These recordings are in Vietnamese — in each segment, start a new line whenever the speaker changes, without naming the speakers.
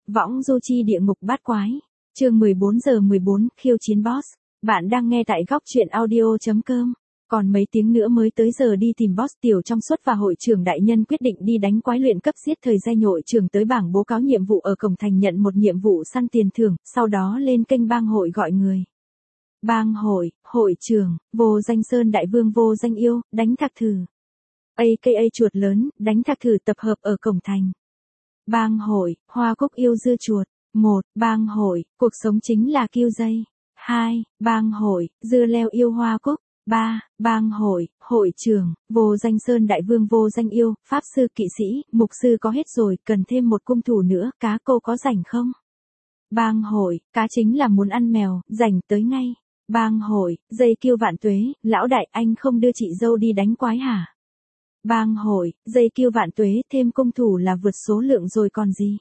Võng du chi địa ngục bát quái. Chương 14/14, khiêu chiến boss. Bạn đang nghe tại góc truyện audio.com. Còn mấy tiếng nữa mới tới giờ đi tìm boss. Tiểu Trong Suốt và hội trưởng đại nhân quyết định đi đánh quái luyện cấp giết thời gian. Hội trưởng tới bảng báo cáo nhiệm vụ ở cổng thành nhận một nhiệm vụ săn tiền thưởng, sau đó lên kênh bang hội gọi người. Bang hội, hội trưởng, Vô Danh Sơn đại vương Vô Danh Yêu, đánh thạc thử. AKA chuột lớn, đánh thạc thử tập hợp ở cổng thành. Bang hội, Hoa Cúc yêu dưa chuột. 1. Bang hội, cuộc sống chính là kiêu dây. 2. Bang hội, dưa leo yêu Hoa Cúc. 3. Bang hội, hội trưởng, Vô Danh Sơn đại vương Vô Danh Yêu, pháp sư kỵ sĩ, mục sư có hết rồi, cần thêm một cung thủ nữa, cá cô có rảnh không? Bang hội, cá chính là muốn ăn mèo, rảnh tới ngay. Bang hội, dây kiêu vạn tuế, lão đại anh không đưa chị dâu đi đánh quái hả? Bang hội, dây kiêu vạn tuế, thêm cung thủ là vượt số lượng rồi còn gì?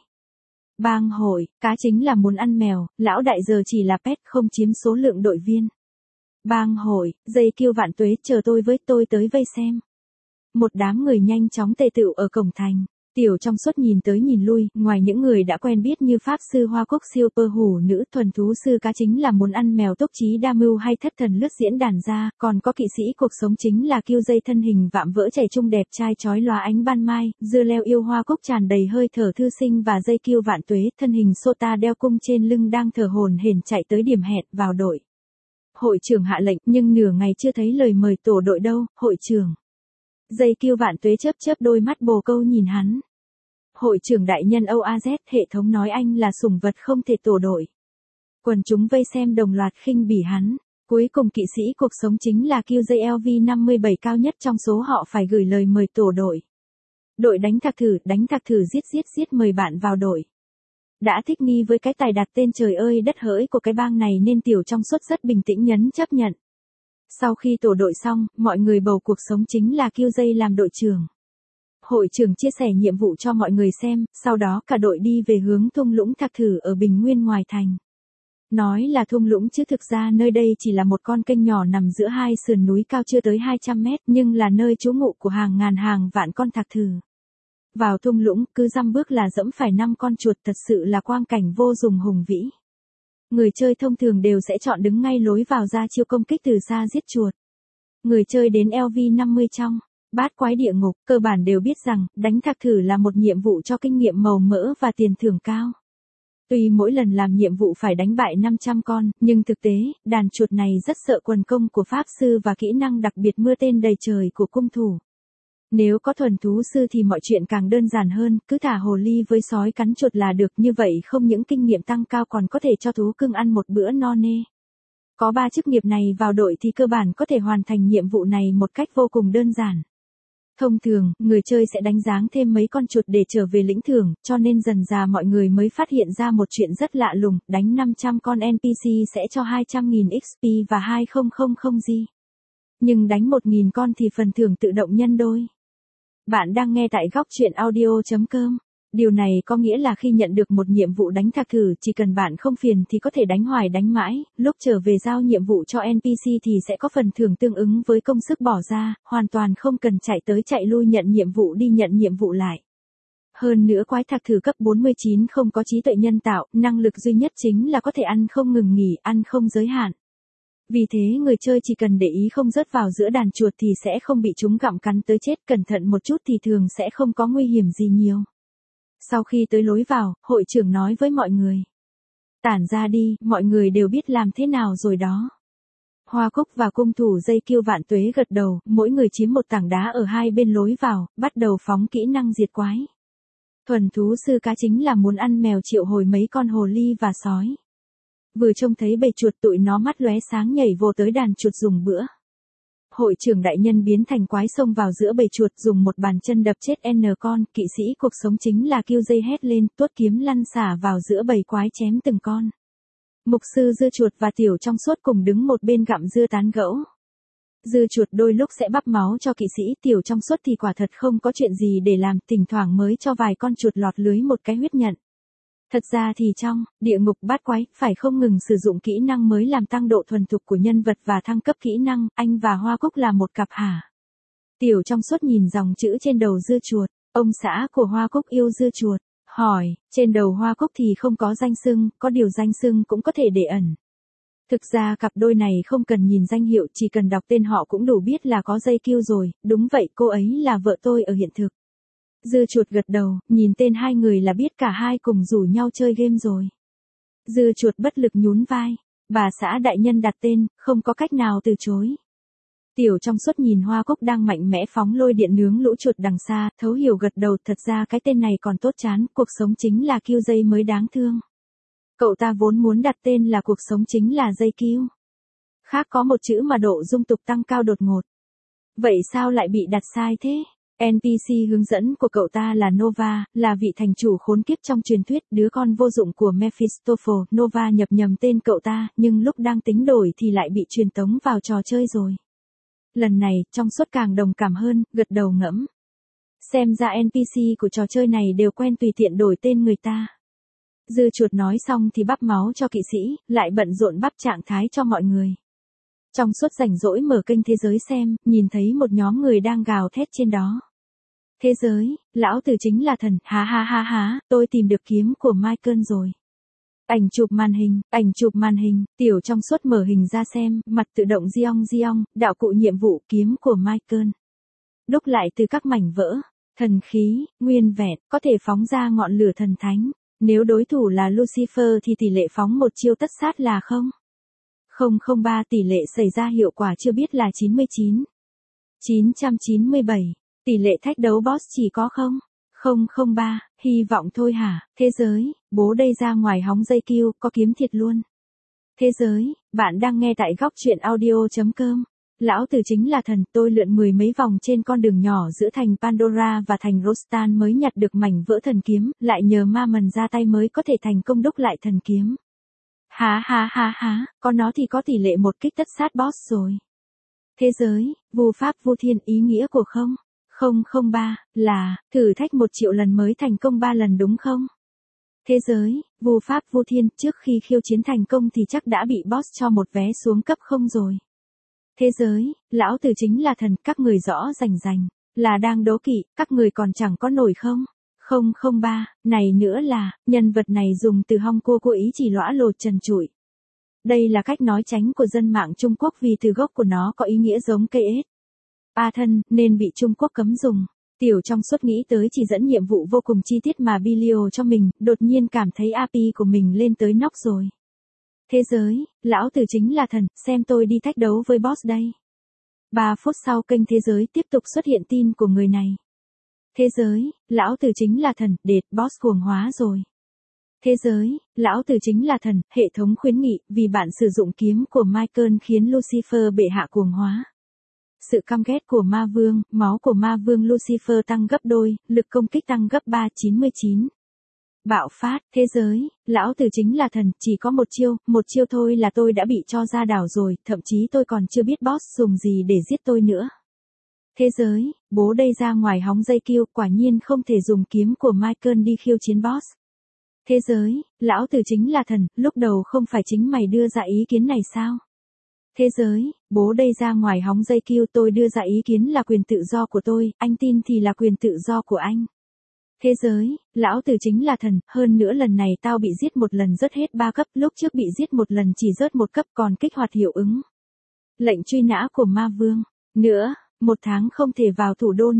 Bang hội, cá chính là muốn ăn mèo, lão đại giờ chỉ là pet không chiếm số lượng đội viên. Bang hội, dây kiêu vạn tuế, chờ tôi với tôi tới vây xem. Một đám người nhanh chóng tề tựu ở cổng thành. Tiểu Trong Suốt nhìn tới nhìn lui, ngoài những người đã quen biết như pháp sư Hoa Cúc siêu pơ hủ nữ, thuần thú sư cá chính là muốn ăn mèo tốc trí đa mưu hay thất thần lướt diễn đàn ra, còn có kỵ sĩ cuộc sống chính là kiêu dây thân hình vạm vỡ trẻ trung đẹp trai chói lóa ánh ban mai, dưa leo yêu Hoa Cúc tràn đầy hơi thở thư sinh và dây kiêu vạn tuế, thân hình sota đeo cung trên lưng đang thở hổn hển chạy tới điểm hẹn vào đội. Hội trưởng hạ lệnh nhưng nửa ngày chưa thấy lời mời tổ đội đâu, hội trưởng. Dây kiêu vạn tuế chớp chớp đôi mắt bồ câu nhìn hắn. Hội trưởng đại nhân OAZ, hệ thống nói anh là sủng vật không thể tổ đội. Quần chúng vây xem đồng loạt khinh bỉ hắn. Cuối cùng kỵ sĩ cuộc sống chính là kiêu dây LV57 cao nhất trong số họ phải gửi lời mời tổ đội. Đội đánh thạc thử giết mời bạn vào đội. Đã thích nghi với cái tài đặt tên trời ơi đất hỡi của cái bang này nên Tiểu Trong Suốt rất bình tĩnh nhấn chấp nhận. Sau khi tổ đội xong, mọi người bầu cuộc sống chính là kiêu dây làm đội trưởng. Hội trưởng chia sẻ nhiệm vụ cho mọi người xem, sau đó cả đội đi về hướng thung lũng thạc thử ở Bình Nguyên ngoài thành. Nói là thung lũng chứ thực ra nơi đây chỉ là một con kênh nhỏ nằm giữa hai sườn núi cao chưa tới 200 mét nhưng là nơi trú ngụ của hàng ngàn hàng vạn con thạc thử. Vào thung lũng cứ dăm bước là dẫm phải 5 con chuột, thật sự là quang cảnh vô cùng hùng vĩ. Người chơi thông thường đều sẽ chọn đứng ngay lối vào ra chiêu công kích từ xa giết chuột. Người chơi đến LV50 trong bát quái địa ngục, cơ bản đều biết rằng, đánh thạc thử là một nhiệm vụ cho kinh nghiệm màu mỡ và tiền thưởng cao. Tuy mỗi lần làm nhiệm vụ phải đánh bại 500 con, nhưng thực tế, đàn chuột này rất sợ quần công của pháp sư và kỹ năng đặc biệt mưa tên đầy trời của cung thủ. Nếu có thuần thú sư thì mọi chuyện càng đơn giản hơn, cứ thả hồ ly với sói cắn chuột là được, như vậy không những kinh nghiệm tăng cao còn có thể cho thú cưng ăn một bữa no nê. Có 3 chức nghiệp này vào đội thì cơ bản có thể hoàn thành nhiệm vụ này một cách vô cùng đơn giản. Thông thường, người chơi sẽ đánh giáng thêm mấy con chuột để trở về lĩnh thưởng, cho nên dần dà mọi người mới phát hiện ra một chuyện rất lạ lùng, đánh 500 con NPC sẽ cho 200.000 XP và 2000 G. Nhưng đánh 1.000 con thì phần thưởng tự động nhân đôi. Bạn đang nghe tại góc truyện audio.com. Điều này có nghĩa là khi nhận được một nhiệm vụ đánh thạc thử, chỉ cần bạn không phiền thì có thể đánh hoài đánh mãi, lúc trở về giao nhiệm vụ cho NPC thì sẽ có phần thưởng tương ứng với công sức bỏ ra, hoàn toàn không cần chạy tới chạy lui nhận nhiệm vụ đi nhận nhiệm vụ lại. Hơn nữa quái thạc thử cấp 49 không có trí tuệ nhân tạo, năng lực duy nhất chính là có thể ăn không ngừng nghỉ, ăn không giới hạn. Vì thế người chơi chỉ cần để ý không rớt vào giữa đàn chuột thì sẽ không bị chúng gặm cắn tới chết, cẩn thận một chút thì thường sẽ không có nguy hiểm gì nhiều. Sau khi tới lối vào, hội trưởng nói với mọi người. Tản ra đi, mọi người đều biết làm thế nào rồi đó. Hoa Cúc và cung thủ dây kiêu vạn tuế gật đầu, mỗi người chiếm một tảng đá ở hai bên lối vào, bắt đầu phóng kỹ năng diệt quái. Thuần thú sư cá chính là muốn ăn mèo triệu hồi mấy con hồ ly và sói. Vừa trông thấy bầy chuột tụi nó mắt lóe sáng nhảy vô tới đàn chuột dùng bữa. Hội trưởng đại nhân biến thành quái xông vào giữa bầy chuột dùng một bàn chân đập chết N con, kỵ sĩ cuộc sống chính là kiêu dây hét lên, tuốt kiếm lăn xả vào giữa bầy quái chém từng con. Mục sư dưa chuột và Tiểu Trong Suốt cùng đứng một bên gặm dưa tán gẫu. Dưa chuột đôi lúc sẽ bắp máu cho kỵ sĩ, Tiểu Trong Suốt thì quả thật không có chuyện gì để làm, thỉnh thoảng mới cho vài con chuột lọt lưới một cái huyết nhận. Thật ra thì trong địa ngục bát quái, phải không ngừng sử dụng kỹ năng mới làm tăng độ thuần thục của nhân vật và thăng cấp kỹ năng, anh và Hoa Cúc là một cặp hả? Tiểu Trong Suốt nhìn dòng chữ trên đầu dưa chuột, ông xã của Hoa Cúc yêu dưa chuột. Hỏi, trên đầu Hoa Cúc thì không có danh xưng, có điều danh xưng cũng có thể để ẩn. Thực ra cặp đôi này không cần nhìn danh hiệu, chỉ cần đọc tên họ cũng đủ biết là có dây kiêu rồi, đúng vậy, cô ấy là vợ tôi ở hiện thực. Dư Chuột gật đầu, nhìn tên hai người là biết cả hai cùng rủ nhau chơi game rồi. Dư Chuột bất lực nhún vai, bà xã đại nhân đặt tên, không có cách nào từ chối. Tiểu Trong Suốt nhìn Hoa Cúc đang mạnh mẽ phóng lôi điện nướng lũ chuột đằng xa, thấu hiểu gật đầu, thật ra cái tên này còn tốt chán, cuộc sống chính là kiêu dây mới đáng thương. Cậu ta vốn muốn đặt tên là cuộc sống chính là dây kiêu. Khác có một chữ mà độ dung tục tăng cao đột ngột. Vậy sao lại bị đặt sai thế? NPC hướng dẫn của cậu ta là Nova, là vị thành chủ khốn kiếp trong truyền thuyết, đứa con vô dụng của Mephistophel. Nova nhập nhầm tên cậu ta, nhưng lúc đang tính đổi thì lại bị truyền tống vào trò chơi rồi. Lần này, Trong Suốt càng đồng cảm hơn, gật đầu ngẫm. Xem ra NPC của trò chơi này đều quen tùy tiện đổi tên người ta. Dư Chuột nói xong thì bắp máu cho kỵ sĩ, lại bận rộn bắp trạng thái cho mọi người. Trong Suốt rảnh rỗi mở kênh Thế Giới xem, nhìn thấy một nhóm người đang gào thét trên đó. Thế giới, lão tử chính là thần, ha ha ha ha, tôi tìm được kiếm của Michael rồi. Ảnh chụp màn hình, Tiểu Trong Suốt mở hình ra xem, mặt tự động giong, đạo cụ nhiệm vụ kiếm của Michael. Đúc lại từ các mảnh vỡ, thần khí, nguyên vẹn, có thể phóng ra ngọn lửa thần thánh. Nếu đối thủ là Lucifer thì tỷ lệ phóng một chiêu tất sát là 0,003, tỷ lệ xảy ra hiệu quả chưa biết là 99,997. Tỷ lệ thách đấu boss chỉ có 0,003, hy vọng thôi hả? Thế giới, bố đây ra ngoài hóng dây kiêu, có kiếm thiệt luôn. Thế giới, bạn đang nghe tại góc truyện audio.com. Lão tử chính là thần, tôi lượn mười mấy vòng trên con đường nhỏ giữa thành Pandora và thành Rostan mới nhặt được mảnh vỡ thần kiếm, lại nhờ ma mần ra tay mới có thể thành công đúc lại thần kiếm. Há, có nó thì có tỷ lệ một kích tất sát boss rồi. Thế giới, vu pháp vu thiên, ý nghĩa của 0,003 là thử thách 1 triệu lần mới thành công 3 lần đúng không? Thế giới, vu pháp vu thiên, trước khi khiêu chiến thành công thì chắc đã bị boss cho một vé xuống cấp không rồi. Thế giới, lão tử chính là thần, các người rõ rành, là đang đố kỵ, các người còn chẳng có nổi 0,003, này nữa là, nhân vật này dùng từ hong cua cố ý chỉ lõa lồ trần trụi. Đây là cách nói tránh của dân mạng Trung Quốc vì từ gốc của nó có ý nghĩa giống cây ếch. Thân, nên bị Trung Quốc cấm dùng. Tiểu Trong Suốt nghĩ tới chỉ dẫn nhiệm vụ vô cùng chi tiết mà Bilio cho mình, đột nhiên cảm thấy API của mình lên tới nóc rồi. Thế giới, lão tử chính là thần, xem tôi đi thách đấu với boss đây. 3 phút sau kênh Thế Giới tiếp tục xuất hiện tin của người này. Thế giới, lão tử chính là thần, đệt boss cuồng hóa rồi. Thế giới, lão tử chính là thần, hệ thống khuyến nghị, vì bạn sử dụng kiếm của Michael khiến Lucifer bệ hạ cuồng hóa. Sự căm ghét của ma vương, máu của ma vương Lucifer tăng gấp đôi, lực công kích tăng gấp 399. Bạo phát, thế giới, lão tử chính là thần, chỉ có một chiêu thôi là tôi đã bị cho ra đảo rồi, thậm chí tôi còn chưa biết boss dùng gì để giết tôi nữa. Thế giới, bố đây ra ngoài hóng dây kiêu, quả nhiên không thể dùng kiếm của Michael đi khiêu chiến boss. Thế giới, lão tử chính là thần, lúc đầu không phải chính mày đưa ra ý kiến này sao? Thế giới, bố đây ra ngoài hóng dây kiêu, tôi đưa ra ý kiến là quyền tự do của tôi, anh tin thì là quyền tự do của anh. Thế giới, lão tử chính là thần, hơn nữa lần này tao bị giết một lần rớt hết 3 cấp, lúc trước bị giết một lần chỉ rớt 1 cấp còn kích hoạt hiệu ứng. Lệnh truy nã của ma vương. Nữa, 1 tháng không thể vào thủ đô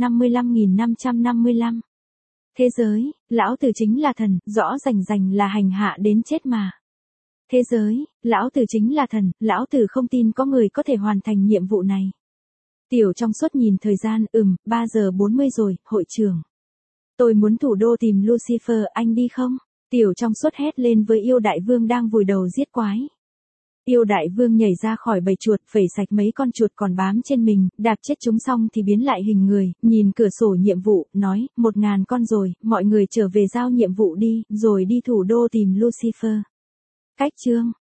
55.555. Thế giới, lão tử chính là thần, rõ rành là hành hạ đến chết mà. Thế giới, lão tử chính là thần, lão tử không tin có người có thể hoàn thành nhiệm vụ này. Tiểu Trong Suốt nhìn thời gian, 3 giờ 40 rồi, hội trưởng. Tôi muốn thủ đô tìm Lucifer, anh đi không? Tiểu Trong Suốt hét lên với yêu đại vương đang vùi đầu giết quái. Yêu đại vương nhảy ra khỏi bầy chuột, phẩy sạch mấy con chuột còn bám trên mình, đạp chết chúng xong thì biến lại hình người, nhìn cửa sổ nhiệm vụ, nói, 1000 con rồi, mọi người trở về giao nhiệm vụ đi, rồi đi thủ đô tìm Lucifer. Cách chương